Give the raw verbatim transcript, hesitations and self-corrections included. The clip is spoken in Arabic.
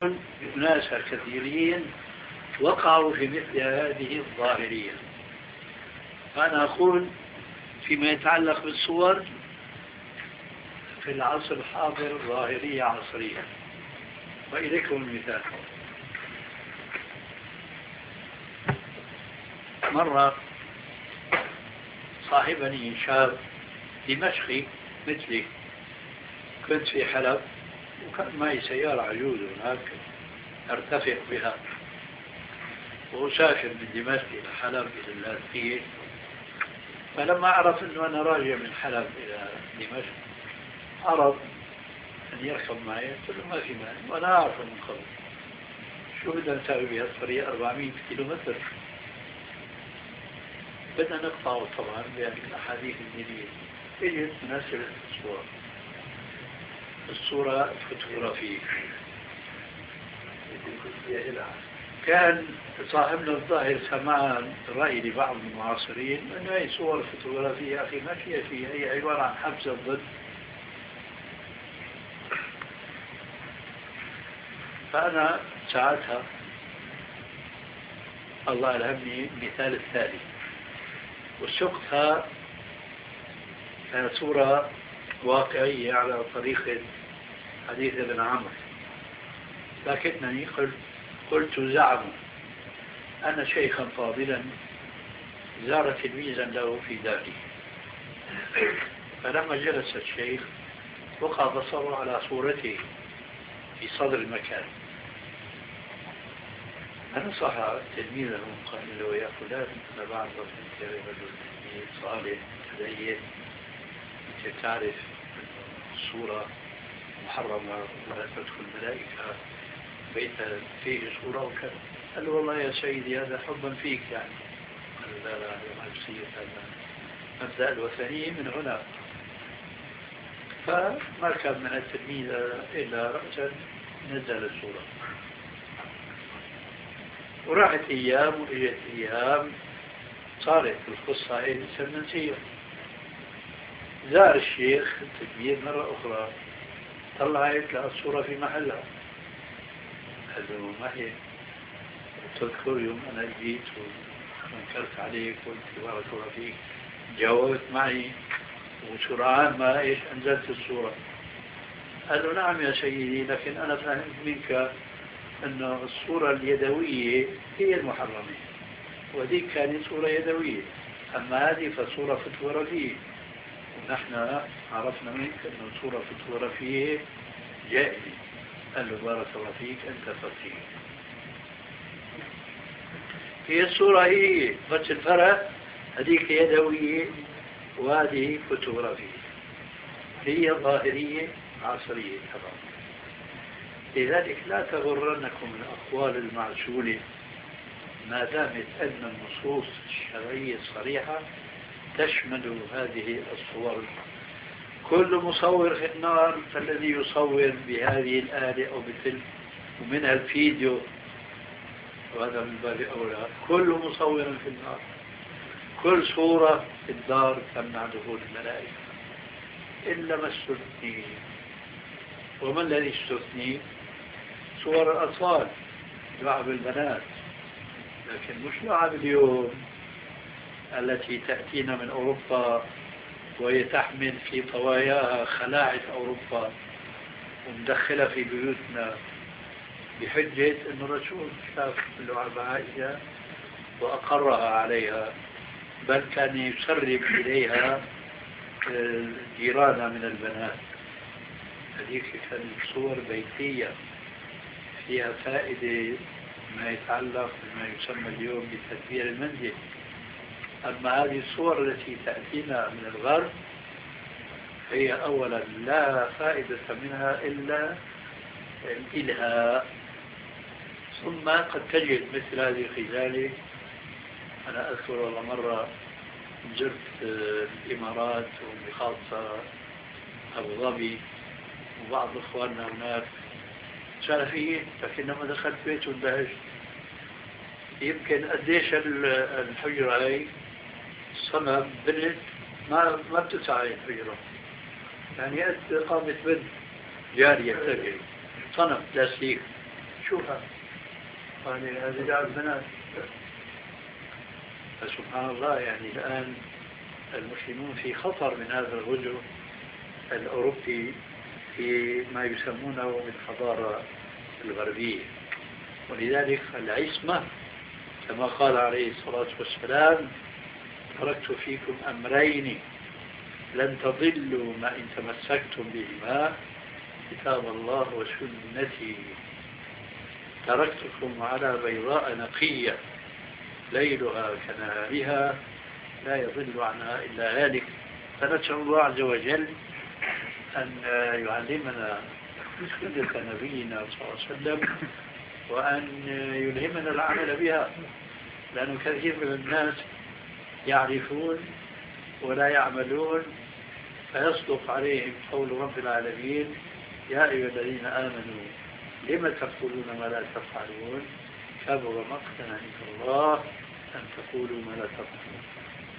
ناس كثيرين وقعوا في مثل هذه الظاهرية. فأنا أقول فيما يتعلق بالصور في العصر الحاضر ظاهرية عصرية. وإليكم المثال. مرة صاحبني شاب دمشقي مثلي، كنت في حلب وكان معي سيارة عجوز هناك ارتفق بها وأسافر من دمشق إلى حلب إلى اللاذقية. فلما عرف أنه أنا راجع من حلب إلى دمشق عرض أن يركب معي، قلت له ما في مانع وأنا أعرفه من قبل. شو بدنا نسوي بهذا الطريق أربعمائة كيلو متر؟ بدنا نقطعه طبعا بهذه الأحاديث الدينية. اجت مناسبة الصورة، الصورة فوتوغرافية. كان صاحبنا الظاهر سمع رأي لبعض المعاصرين أن هي صور فوتوغرافية أخي ما فيها فيها، هي عبارة عن حبس الضد. فأنا ساعتها الله ألهمني المثال التالي، وسقتها صورة واقعية على طريقة حديث ابن عمرو، لكنني قلت قلت زعموا أن شيخا فاضلا زار تلميذا له في داره، فلما جلس الشيخ وقع بصره على صورته في صدر المكان. فنصح تلميذه قال له يا فلان أنا بعرف أنت رجل صالح دين، أنت تعرف الصورة محرمة ولا تدخل الملائكة بيت فيه صورة وكذا. قال له والله يا سيدي هذا حبا فيك يعني. قال لا لا ما يصير، هذا مبدأ الوثنية من هنا. فما كان من التلميذ إلا رأسا نزل الصورة. وراحت أيام وإجت أيام صارت القصة هذه سمنسية. زار الشيخ التلميذ مرة أخرى، طلعت لها الصورة في محلها. قال له ما هي؟ تذكر يوم أنا جيت وانكرت عليك وقلت بارك الله فيك، جاوبت معي وسرعان ما إيش أنزلت الصورة. قال له نعم يا سيدي، لكن أنا فهمت منك أن الصورة اليدوية هي المحرمة، ودي كانت صورة يدوية، أما هذه فصورة فوتوغرافية، ونحن عرفنا منك أن الصورة فوتوغرافية جائزة. قال له بارك الله فيك أنت فقيه. هي الصورة هي بس الفرق هذيك يدوية وهذه فوتوغرافية، هي ظاهرية عصرية طبعا. لذلك لا تغرنكم الأقوال المعسولة ما دامت أن النصوص الشرعية الصريحة تشمل هذه الصور. كل مصور في النار فالذي يصور بهذه الآلة أو بتلك ومنها الفيديو، وهذا من باب أولى. كل مصور في النار، كل صورة في الدار تمنع دخول الملائكة إلا ما استثني. وما الذي استثني؟ صور الأطفال، لعب البنات، لكن مش لعب اليوم التي تأتينا من أوروبا وهي تحمل في طواياها خلاعة أوروبا ومدخلة في بيوتنا بحجة أن الرسول شاف لعب عائشة وأقرها عليها، بل كان يسرب إليها جيرانها من البنات. هذيك كانت صور بيتية فيها فائدة ما يتعلق بما يسمى اليوم بتدبير المنزل. أما هذه الصور التي تأتينا من الغرب هي أولا لا فائدة منها إلا الإلهاء، ثم قد تجد مثل هذه الخزالة. أنا أذكر والله مرة زرت الإمارات وبخاصة أبو ظبي وبعض إخواننا هناك سلفيين، لكن لما دخلت بيت اندهشت. يمكن قديش الحجرة هي صنم بنت ما ما بتسعى الحجرة، يعني قد قامت بنت جارية تجري، صنم بلاستيك شوفها يعني هذه لعب بنات. فسبحان الله يعني الآن المسلمون في خطر من هذا الغزو الأوروبي في ما يسمونه بالحضارة الغربية. ولذلك العصمة كما قال عليه الصلاة والسلام تركت فيكم أمرين لن تضلوا ما إن تمسكتم بهما كتاب الله وسنتي تركتكم على بيضاء نقية ليلها كنهارها لا يضل عنها إلا هالك. فنسأل الله عز وجل أن يعلمنا سنة نبينا صلى الله عليه وسلم وأن يلهمنا العمل بها، لأن كثير من الناس يعرفون ولا يعملون فيصدق عليهم قول رب العالمين يا أيها الذين آمنوا لم تقولون ما لا تفعلون كبر مقتا عند الله أن تقولوا ما لا تفعلون.